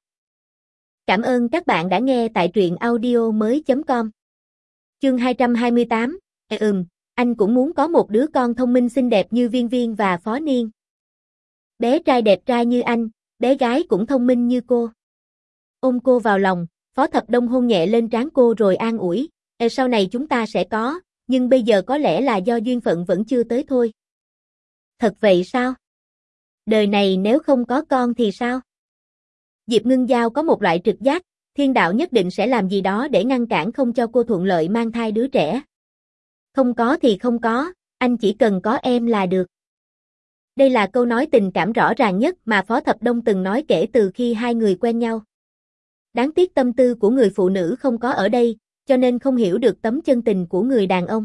Cảm ơn các bạn đã nghe tại truyện audio mới.com. Chương hai trăm hai mươi tám, Ê, ừm, anh cũng muốn có một đứa con thông minh xinh đẹp như Viên Viên và Phó Niên. Bé trai đẹp trai như anh, bé gái cũng thông minh như cô. Ôm cô vào lòng, Phó Thập Đông hôn nhẹ lên trán cô rồi an ủi, Ê, sau này chúng ta sẽ có, nhưng bây giờ có lẽ là do duyên phận vẫn chưa tới thôi. Thật vậy sao? Đời này nếu không có con thì sao? Diệp Ngưng Giao có một loại trực giác, thiên đạo nhất định sẽ làm gì đó để ngăn cản không cho cô thuận lợi mang thai đứa trẻ. Không có thì không có, anh chỉ cần có em là được. Đây là câu nói tình cảm rõ ràng nhất mà Phó Thập Đông từng nói kể từ khi hai người quen nhau. Đáng tiếc tâm tư của người phụ nữ không có ở đây, cho nên không hiểu được tấm chân tình của người đàn ông.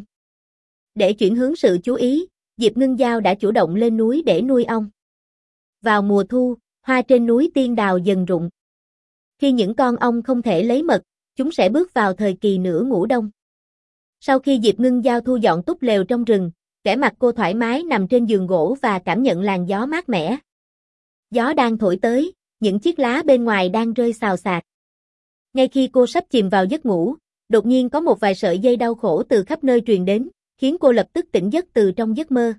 Để chuyển hướng sự chú ý, Diệp Ngưng Giao đã chủ động lên núi để nuôi ong. Vào mùa thu, hoa trên núi tiên đào dần rụng. Khi những con ong không thể lấy mật, chúng sẽ bước vào thời kỳ nửa ngủ đông. Sau khi Diệp Ngưng Giao thu dọn túp lều trong rừng, vẻ mặt cô thoải mái nằm trên giường gỗ và cảm nhận làn gió mát mẻ. Gió đang thổi tới, những chiếc lá bên ngoài đang rơi xào xạc. Ngay khi cô sắp chìm vào giấc ngủ, đột nhiên có một vài sợi dây đau khổ từ khắp nơi truyền đến, khiến cô lập tức tỉnh giấc từ trong giấc mơ.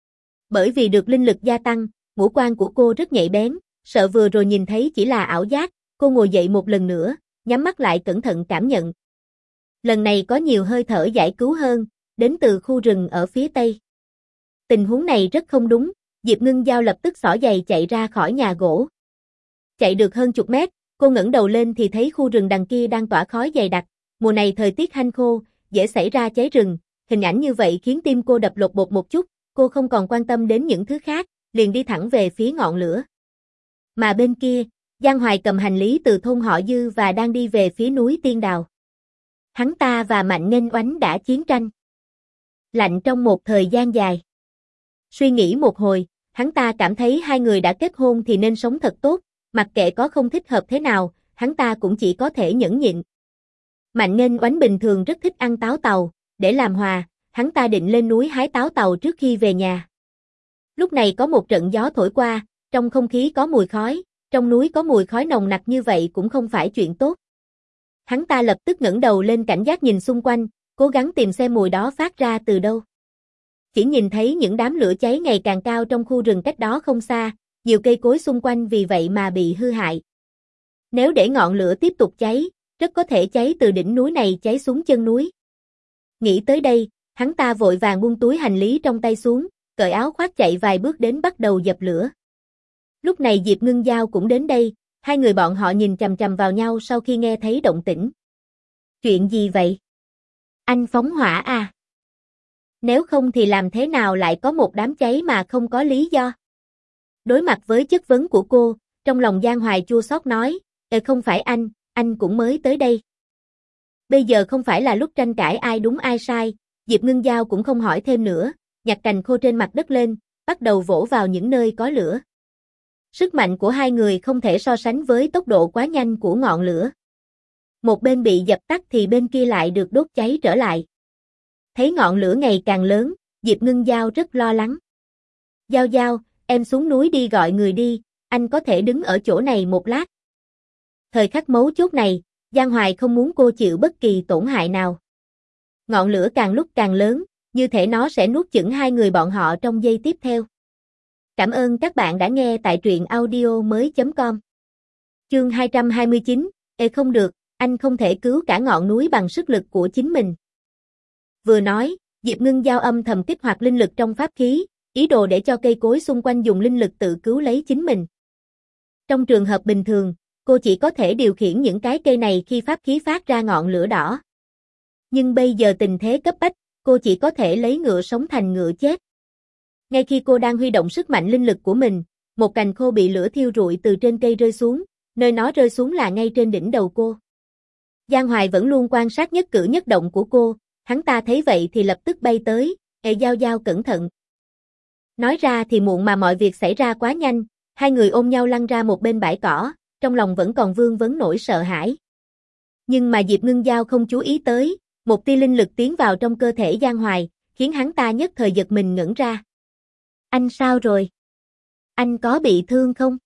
Bởi vì được linh lực gia tăng, ngũ quan của cô rất nhạy bén, sợ vừa rồi nhìn thấy chỉ là ảo giác, cô ngồi dậy một lần nữa, nhắm mắt lại cẩn thận cảm nhận. Lần này có nhiều hơi thở giải cứu hơn, đến từ khu rừng ở phía tây. Tình huống này rất không đúng, Diệp Ngưng Giao lập tức xỏ giày chạy ra khỏi nhà gỗ. Chạy được hơn chục mét, cô ngẩng đầu lên thì thấy khu rừng đằng kia đang tỏa khói dày đặc, mùa này thời tiết hanh khô, dễ xảy ra cháy rừng, hình ảnh như vậy khiến tim cô đập lột bột một chút, cô không còn quan tâm đến những thứ khác, liền đi thẳng về phía ngọn lửa. Mà bên kia, Giang Hoài cầm hành lý từ thôn họ Dư và đang đi về phía núi Tiên Đào. Hắn ta và Mạnh Nghênh Oánh đã chiến tranh lạnh trong một thời gian dài. Suy nghĩ một hồi, hắn ta cảm thấy hai người đã kết hôn thì nên sống thật tốt, mặc kệ có không thích hợp thế nào, hắn ta cũng chỉ có thể nhẫn nhịn. Mạnh Nghênh Oánh bình thường rất thích ăn táo tàu, để làm hòa, hắn ta định lên núi hái táo tàu trước khi về nhà. Lúc này có một trận gió thổi qua, trong không khí có mùi khói, trong núi có mùi khói nồng nặc như vậy cũng không phải chuyện tốt. Hắn ta lập tức ngẩng đầu lên cảnh giác nhìn xung quanh, cố gắng tìm xem mùi đó phát ra từ đâu. Chỉ nhìn thấy những đám lửa cháy ngày càng cao trong khu rừng cách đó không xa, nhiều cây cối xung quanh vì vậy mà bị hư hại. Nếu để ngọn lửa tiếp tục cháy, rất có thể cháy từ đỉnh núi này cháy xuống chân núi. Nghĩ tới đây, hắn ta vội vàng buông túi hành lý trong tay xuống, cởi áo khoác chạy vài bước đến bắt đầu dập lửa. Lúc này Diệp Ngưng Giao cũng đến đây, hai người bọn họ nhìn chằm chằm vào nhau sau khi nghe thấy động tĩnh. Chuyện gì vậy? Anh phóng hỏa à? Nếu không thì làm thế nào lại có một đám cháy mà không có lý do? Đối mặt với chất vấn của cô, trong lòng Giang Hoài chua xót nói, Ê không phải anh, anh cũng mới tới đây. Bây giờ không phải là lúc tranh cãi ai đúng ai sai, Diệp Ngưng Giao cũng không hỏi thêm nữa, nhặt cành khô trên mặt đất lên, bắt đầu vỗ vào những nơi có lửa. Sức mạnh của hai người không thể so sánh với tốc độ quá nhanh của ngọn lửa. Một bên bị dập tắt thì bên kia lại được đốt cháy trở lại. Thấy ngọn lửa ngày càng lớn, Diệp Ngưng Giao rất lo lắng. Giao Giao, em xuống núi đi gọi người đi, anh có thể đứng ở chỗ này một lát. Thời khắc mấu chốt này, Giang Hoài không muốn cô chịu bất kỳ tổn hại nào. Ngọn lửa càng lúc càng lớn, như thể nó sẽ nuốt chửng hai người bọn họ trong giây tiếp theo. Cảm ơn các bạn đã nghe tại truyện audio mới.com. Chương hai trăm hai mươi chín, Ê không được, anh không thể cứu cả ngọn núi bằng sức lực của chính mình. Vừa nói, Diệp Ngưng Giao âm thầm kích hoạt linh lực trong pháp khí, ý đồ để cho cây cối xung quanh dùng linh lực tự cứu lấy chính mình. Trong trường hợp bình thường, cô chỉ có thể điều khiển những cái cây này khi pháp khí phát ra ngọn lửa đỏ. Nhưng bây giờ tình thế cấp bách, cô chỉ có thể lấy ngựa sống thành ngựa chết. Ngay khi cô đang huy động sức mạnh linh lực của mình, một cành khô bị lửa thiêu rụi từ trên cây rơi xuống, nơi nó rơi xuống là ngay trên đỉnh đầu cô. Giang Hoài vẫn luôn quan sát nhất cử nhất động của cô, hắn ta thấy vậy thì lập tức bay tới, Ê Giao Giao cẩn thận. Nói ra thì muộn mà mọi việc xảy ra quá nhanh, hai người ôm nhau lăn ra một bên bãi cỏ, trong lòng vẫn còn vương vấn nỗi sợ hãi. Nhưng mà Diệp Ngưng Giao không chú ý tới, một tia linh lực tiến vào trong cơ thể Giang Hoài, khiến hắn ta nhất thời giật mình ngẩn ra. Anh sao rồi? Anh có bị thương không?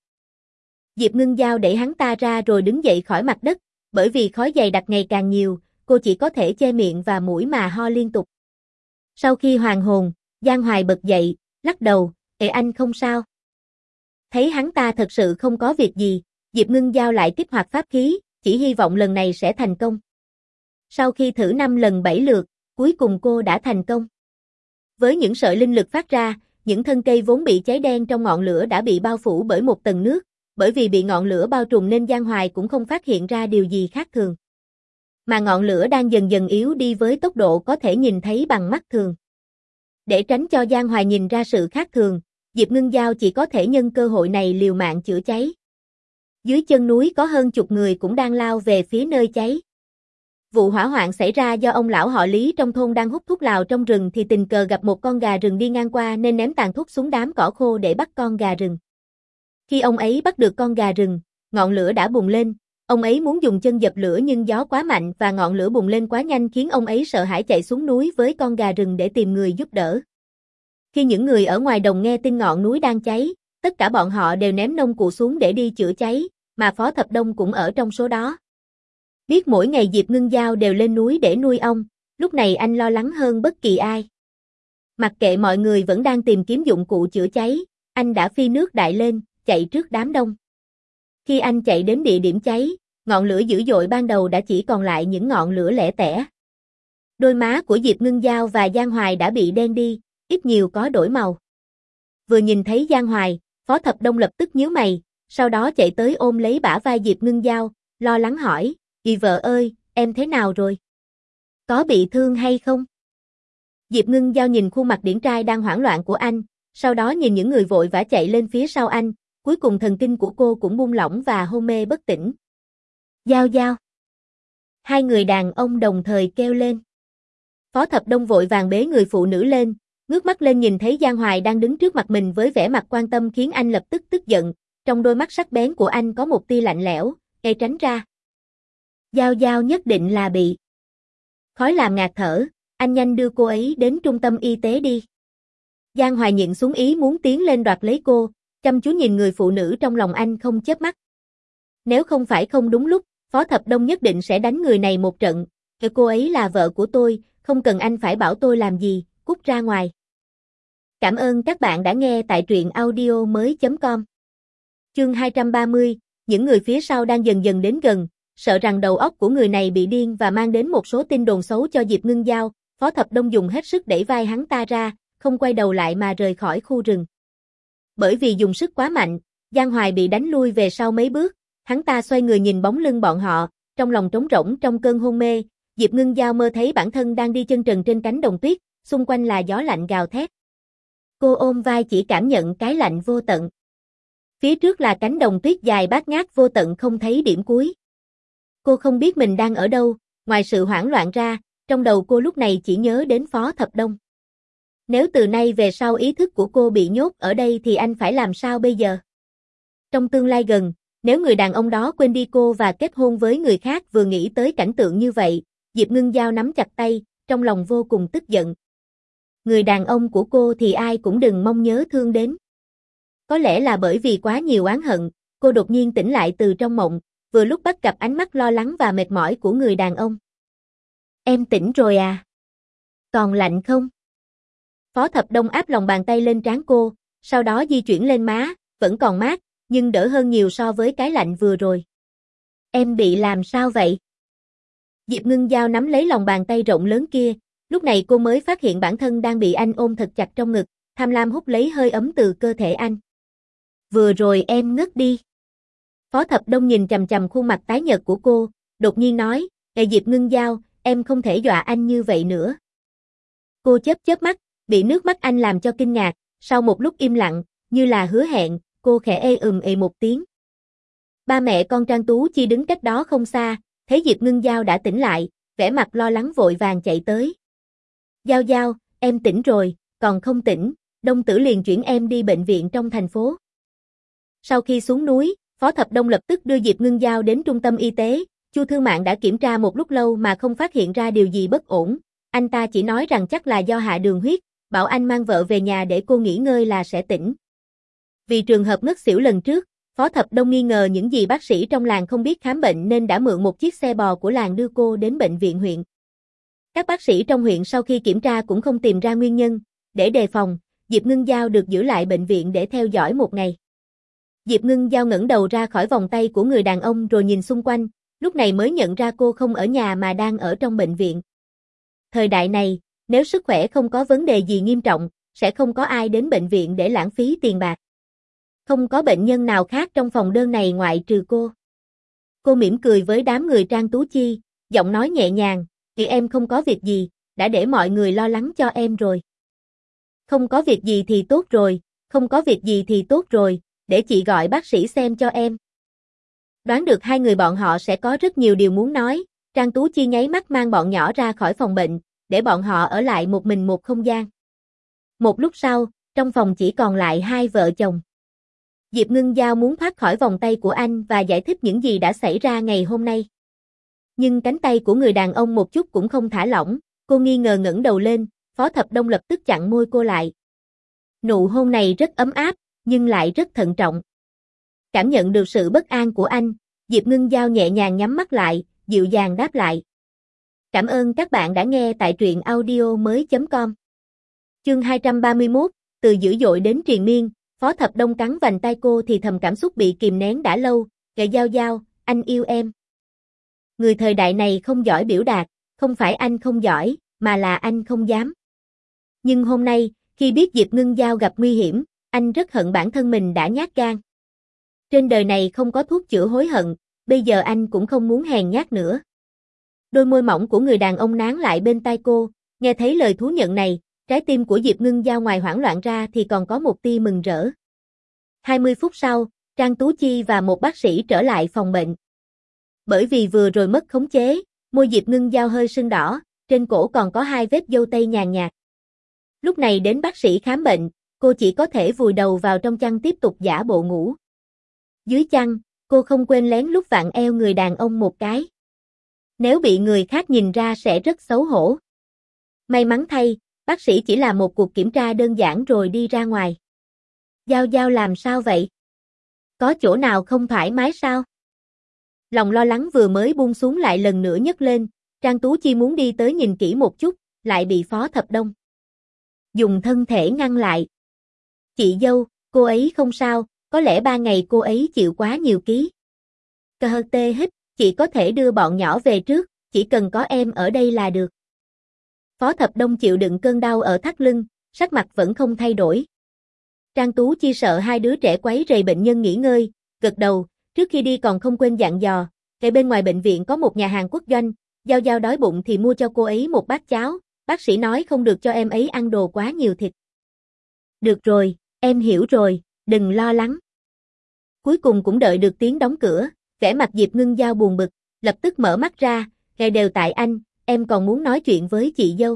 Diệp Ngưng Giao đẩy hắn ta ra rồi đứng dậy khỏi mặt đất, bởi vì khói dày đặc ngày càng nhiều, cô chỉ có thể che miệng và mũi mà ho liên tục. Sau khi hoàn hồn, Giang Hoài bật dậy, lắc đầu, "Ê anh không sao?" Thấy hắn ta thật sự không có việc gì, Diệp Ngưng Giao lại kích hoạt pháp khí, chỉ hy vọng lần này sẽ thành công. Sau khi thử năm lần bảy lượt, cuối cùng cô đã thành công. Với những sợi linh lực phát ra, những thân cây vốn bị cháy đen trong ngọn lửa đã bị bao phủ bởi một tầng nước, bởi vì bị ngọn lửa bao trùm nên Giang Hoài cũng không phát hiện ra điều gì khác thường. Mà ngọn lửa đang dần dần yếu đi với tốc độ có thể nhìn thấy bằng mắt thường. Để tránh cho Giang Hoài nhìn ra sự khác thường, Diệp Ngưng Giao chỉ có thể nhân cơ hội này liều mạng chữa cháy. Dưới chân núi có hơn chục người cũng đang lao về phía nơi cháy. Vụ hỏa hoạn xảy ra do ông lão họ Lý trong thôn đang hút thuốc lào trong rừng thì tình cờ gặp một con gà rừng đi ngang qua nên ném tàn thuốc xuống đám cỏ khô để bắt con gà rừng. Khi ông ấy bắt được con gà rừng, ngọn lửa đã bùng lên, ông ấy muốn dùng chân dập lửa nhưng gió quá mạnh và ngọn lửa bùng lên quá nhanh khiến ông ấy sợ hãi chạy xuống núi với con gà rừng để tìm người giúp đỡ. Khi những người ở ngoài đồng nghe tin ngọn núi đang cháy, tất cả bọn họ đều ném nông cụ xuống để đi chữa cháy, mà Phó Thập Đông cũng ở trong số đó. Biết mỗi ngày Diệp Ngưng Giao đều lên núi để nuôi ong, lúc này anh lo lắng hơn bất kỳ ai. Mặc kệ mọi người vẫn đang tìm kiếm dụng cụ chữa cháy, anh đã phi nước đại lên, chạy trước đám đông. Khi anh chạy đến địa điểm cháy, ngọn lửa dữ dội ban đầu đã chỉ còn lại những ngọn lửa lẻ tẻ. Đôi má của Diệp Ngưng Giao và Giang Hoài đã bị đen đi, ít nhiều có đổi màu. Vừa nhìn thấy Giang Hoài, Phó Thập Đông lập tức nhíu mày, sau đó chạy tới ôm lấy bả vai Diệp Ngưng Giao, lo lắng hỏi, "Dì vợ ơi, em thế nào rồi? Có bị thương hay không?" Diệp Ngưng Giao nhìn khuôn mặt điển trai đang hoảng loạn của anh, sau đó nhìn những người vội vã chạy lên phía sau anh, cuối cùng thần kinh của cô cũng buông lỏng và hôn mê bất tỉnh. "Giao Giao!" Hai người đàn ông đồng thời kêu lên. Phó Thập Đông vội vàng bế người phụ nữ lên, ngước mắt lên nhìn thấy Giang Hoài đang đứng trước mặt mình với vẻ mặt quan tâm khiến anh lập tức tức giận, trong đôi mắt sắc bén của anh có một tia lạnh lẽo, "Ngay tránh ra. Giao Giao nhất định là bị khói làm ngạt thở, anh nhanh đưa cô ấy đến trung tâm y tế đi." Giang Hoài nhịn xuống ý muốn tiến lên đoạt lấy cô, chăm chú nhìn người phụ nữ trong lòng anh không chớp mắt. Nếu không phải không đúng lúc, Phó Thập Đông nhất định sẽ đánh người này một trận, "Cô ấy là vợ của tôi, không cần anh phải bảo tôi làm gì, cút ra ngoài." Cảm ơn các bạn đã nghe tại truyện audio mới chấm com. Chương hai trăm ba mươi, những người phía sau đang dần dần đến gần, sợ rằng đầu óc của người này bị điên và mang đến một số tin đồn xấu cho Diệp Ngưng Giao, Phó Thập Đông dùng hết sức đẩy vai hắn ta ra, không quay đầu lại mà rời khỏi khu rừng. Bởi vì dùng sức quá mạnh, Giang Hoài bị đánh lui về sau mấy bước, hắn ta xoay người nhìn bóng lưng bọn họ, trong lòng trống rỗng trong cơn hôn mê, Diệp Ngưng Giao mơ thấy bản thân đang đi chân trần trên cánh đồng tuyết, xung quanh là gió lạnh gào thét. Cô ôm vai chỉ cảm nhận cái lạnh vô tận. Phía trước là cánh đồng tuyết dài bát ngát vô tận không thấy điểm cuối. Cô không biết mình đang ở đâu, ngoài sự hoảng loạn ra, trong đầu cô lúc này chỉ nhớ đến Phó Thập Đông. Nếu từ nay về sau ý thức của cô bị nhốt ở đây thì anh phải làm sao bây giờ? Trong tương lai gần, nếu người đàn ông đó quên đi cô và kết hôn với người khác, vừa nghĩ tới cảnh tượng như vậy, Diệp Ngưng Giao nắm chặt tay, trong lòng vô cùng tức giận. Người đàn ông của cô thì ai cũng đừng mong nhớ thương đến. Có lẽ là bởi vì quá nhiều oán hận, cô đột nhiên tỉnh lại từ trong mộng, vừa lúc bắt gặp ánh mắt lo lắng và mệt mỏi của người đàn ông. "Em tỉnh rồi à? Còn lạnh không?" Phó Thập Đông áp lòng bàn tay lên trán cô, sau đó di chuyển lên má, vẫn còn mát, nhưng đỡ hơn nhiều so với cái lạnh vừa rồi. "Em bị làm sao vậy?" Diệp Ngưng Giao nắm lấy lòng bàn tay rộng lớn kia, lúc này cô mới phát hiện bản thân đang bị anh ôm thật chặt trong ngực, tham lam hút lấy hơi ấm từ cơ thể anh. "Vừa rồi em ngất đi." Phó Thập Đông nhìn chằm chằm khuôn mặt tái nhợt của cô, đột nhiên nói, "Ê Diệp Ngưng Giao, em không thể dọa anh như vậy nữa." Cô chớp chớp mắt, bị nước mắt anh làm cho kinh ngạc, sau một lúc im lặng, như là hứa hẹn, cô khẽ ê ừm ề một tiếng. Ba mẹ con Trang Tú Chi đứng cách đó không xa, thấy Diệp Ngưng Giao đã tỉnh lại, vẻ mặt lo lắng vội vàng chạy tới. "Giao Giao, em tỉnh rồi, còn không tỉnh, Đông Tử liền chuyển em đi bệnh viện trong thành phố." Sau khi xuống núi, Phó Thập Đông lập tức đưa Diệp Ngưng Giao đến trung tâm y tế, Chu Thư Mạn đã kiểm tra một lúc lâu mà không phát hiện ra điều gì bất ổn, anh ta chỉ nói rằng chắc là do hạ đường huyết, bảo anh mang vợ về nhà để cô nghỉ ngơi là sẽ tỉnh. Vì trường hợp ngất xỉu lần trước, Phó Thập Đông nghi ngờ những gì bác sĩ trong làng không biết khám bệnh nên đã mượn một chiếc xe bò của làng đưa cô đến bệnh viện huyện. Các bác sĩ trong huyện sau khi kiểm tra cũng không tìm ra nguyên nhân, để đề phòng, Diệp Ngưng Giao được giữ lại bệnh viện để theo dõi một ngày. Diệp Ngưng Giao ngẩng đầu ra khỏi vòng tay của người đàn ông rồi nhìn xung quanh, lúc này mới nhận ra cô không ở nhà mà đang ở trong bệnh viện. Thời đại này, nếu sức khỏe không có vấn đề gì nghiêm trọng, sẽ không có ai đến bệnh viện để lãng phí tiền bạc. Không có bệnh nhân nào khác trong phòng đơn này ngoại trừ cô. Cô mỉm cười với đám người Trang Tú Chi, giọng nói nhẹ nhàng, "Thì em không có việc gì, đã để mọi người lo lắng cho em rồi." "Không có việc gì thì tốt rồi, không có việc gì thì tốt rồi, để chị gọi bác sĩ xem cho em." Đoán được hai người bọn họ sẽ có rất nhiều điều muốn nói, Trang Tú Chi nháy mắt mang bọn nhỏ ra khỏi phòng bệnh, để bọn họ ở lại một mình một không gian. Một lúc sau, trong phòng chỉ còn lại hai vợ chồng. Diệp Ngưng Giao muốn thoát khỏi vòng tay của anh và giải thích những gì đã xảy ra ngày hôm nay. Nhưng cánh tay của người đàn ông một chút cũng không thả lỏng, cô nghi ngờ ngẩng đầu lên, Phó Thập Đông lập tức chặn môi cô lại. Nụ hôn này rất ấm áp, nhưng lại rất thận trọng. Cảm nhận được sự bất an của anh, Diệp Ngưng Giao nhẹ nhàng nhắm mắt lại, dịu dàng đáp lại. Cảm ơn các bạn đã nghe tại truyện audio mới chấm com. Chương hai trăm ba mươi mốt, từ dữ dội đến triền miên, Phó Thập Đông cắn vành tai cô thì thầm cảm xúc bị kìm nén đã lâu, "Kệ Giao Giao, anh yêu em." Người thời đại này không giỏi biểu đạt, không phải anh không giỏi, mà là anh không dám. Nhưng hôm nay, khi biết Diệp Ngưng Giao gặp nguy hiểm, anh rất hận bản thân mình đã nhát gan. Trên đời này không có thuốc chữa hối hận, bây giờ anh cũng không muốn hèn nhát nữa. Đôi môi mỏng của người đàn ông nán lại bên tai cô, nghe thấy lời thú nhận này, trái tim của Diệp Ngưng Giao ngoài hoảng loạn ra thì còn có một tia mừng rỡ. hai mươi phút sau, Trang Tú Chi và một bác sĩ trở lại phòng bệnh. Bởi vì vừa rồi mất khống chế, môi Diệp Ngưng Giao hơi sưng đỏ, trên cổ còn có hai vết dâu tây nhàn nhạt. Lúc này đến bác sĩ khám bệnh, cô chỉ có thể vùi đầu vào trong chăn tiếp tục giả bộ ngủ. Dưới chăn, cô không quên lén lút vặn eo người đàn ông một cái. Nếu bị người khác nhìn ra sẽ rất xấu hổ. May mắn thay, bác sĩ chỉ làm một cuộc kiểm tra đơn giản rồi đi ra ngoài. Giao Giao làm sao vậy? Có chỗ nào không thoải mái sao? Lòng lo lắng vừa mới buông xuống lại lần nữa nhấc lên, Trang Tú Chi muốn đi tới nhìn kỹ một chút, lại bị Phó Thập Đông dùng thân thể ngăn lại. Chị dâu, cô ấy không sao, có lẽ ba ngày cô ấy chịu quá nhiều ký. Cờ tê hít, chị có thể đưa bọn nhỏ về trước, chỉ cần có em ở đây là được. Phó Thập Đông chịu đựng cơn đau ở thắt lưng, sắc mặt vẫn không thay đổi. Trang Tú Chi sợ hai đứa trẻ quấy rầy bệnh nhân nghỉ ngơi, gật đầu, trước khi đi còn không quên dặn dò, ngay bên ngoài bệnh viện có một nhà hàng quốc doanh, Giao Giao đói bụng thì mua cho cô ấy một bát cháo, bác sĩ nói không được cho em ấy ăn đồ quá nhiều thịt. Được rồi, em hiểu rồi, đừng lo lắng. Cuối cùng cũng đợi được tiếng đóng cửa, vẻ mặt Diệp Ngưng Giao buồn bực, lập tức mở mắt ra, "Ngày đều tại anh, em còn muốn nói chuyện với chị dâu."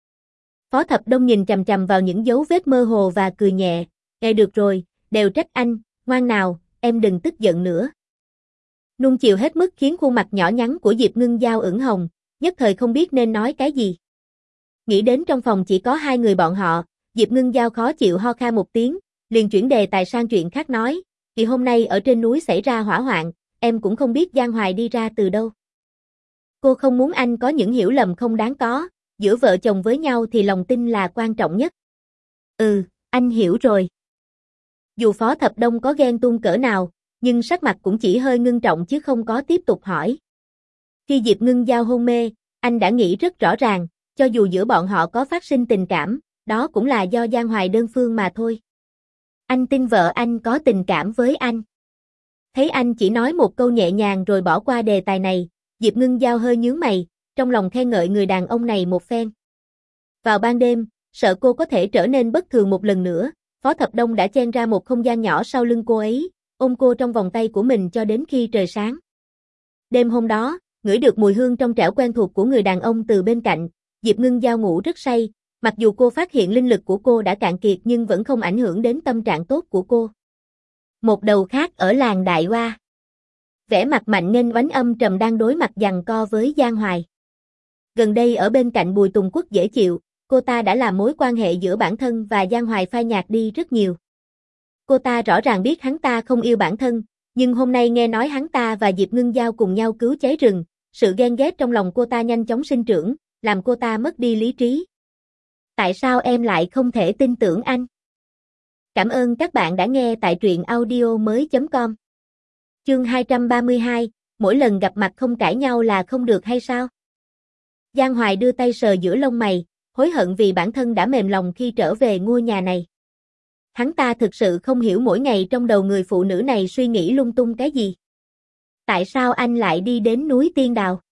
Phó Thập Đông nhìn chằm chằm vào những dấu vết mơ hồ và cười nhẹ, "Ngày được rồi, đều trách anh, ngoan nào, em đừng tức giận nữa." Nuông chiều hết mức khiến khuôn mặt nhỏ nhắn của Diệp Ngưng Giao ửng hồng, nhất thời không biết nên nói cái gì. Nghĩ đến trong phòng chỉ có hai người bọn họ, Diệp Ngưng Giao khó chịu ho khan một tiếng, liền chuyển đề tài sang chuyện khác nói, "Thì hôm nay ở trên núi xảy ra hỏa hoạn, em cũng không biết Giang Hoài đi ra từ đâu. Cô không muốn anh có những hiểu lầm không đáng có, giữa vợ chồng với nhau thì lòng tin là quan trọng nhất." "Ừ, anh hiểu rồi." Dù Phó Thập Đông có ghen tuông cỡ nào, nhưng sắc mặt cũng chỉ hơi ngưng trọng chứ không có tiếp tục hỏi. Khi Diệp Ngưng Giao hôn mê, anh đã nghĩ rất rõ ràng, cho dù giữa bọn họ có phát sinh tình cảm, đó cũng là do Giang Hoài đơn phương mà thôi. Anh tin vợ anh có tình cảm với anh. Thấy anh chỉ nói một câu nhẹ nhàng rồi bỏ qua đề tài này, Diệp Ngưng Giao hơi nhướng mày, trong lòng khen ngợi người đàn ông này một phen. Vào ban đêm, sợ cô có thể trở nên bất thường một lần nữa, Phó Thập Đông đã chen ra một không gian nhỏ sau lưng cô ấy, ôm cô trong vòng tay của mình cho đến khi trời sáng. Đêm hôm đó, ngửi được mùi hương trong trẻo quen thuộc của người đàn ông từ bên cạnh, Diệp Ngưng Giao ngủ rất say, mặc dù cô phát hiện linh lực của cô đã cạn kiệt nhưng vẫn không ảnh hưởng đến tâm trạng tốt của cô. Một đầu khác ở làng Đại Hoa. Vẻ mặt Mạnh Nghênh oánh âm trầm đang đối mặt giằng co với Giang Hoài. Gần đây ở bên cạnh Bùi Tùng Quốc dễ chịu, cô ta đã làm mối quan hệ giữa bản thân và Giang Hoài phai nhạt đi rất nhiều. Cô ta rõ ràng biết hắn ta không yêu bản thân, nhưng hôm nay nghe nói hắn ta và Diệp Ngưng Giao cùng nhau cứu cháy rừng, sự ghen ghét trong lòng cô ta nhanh chóng sinh trưởng, làm cô ta mất đi lý trí. Tại sao em lại không thể tin tưởng anh? Cảm ơn các bạn đã nghe tại truyện audio mới chấm com. Chương hai trăm ba mươi hai, mỗi lần gặp mặt không cãi nhau là không được hay sao? Giang Hoài đưa tay sờ giữa lông mày, hối hận vì bản thân đã mềm lòng khi trở về ngôi nhà này. Hắn ta thực sự không hiểu mỗi ngày trong đầu người phụ nữ này suy nghĩ lung tung cái gì. Tại sao anh lại đi đến núi Tiên Đào?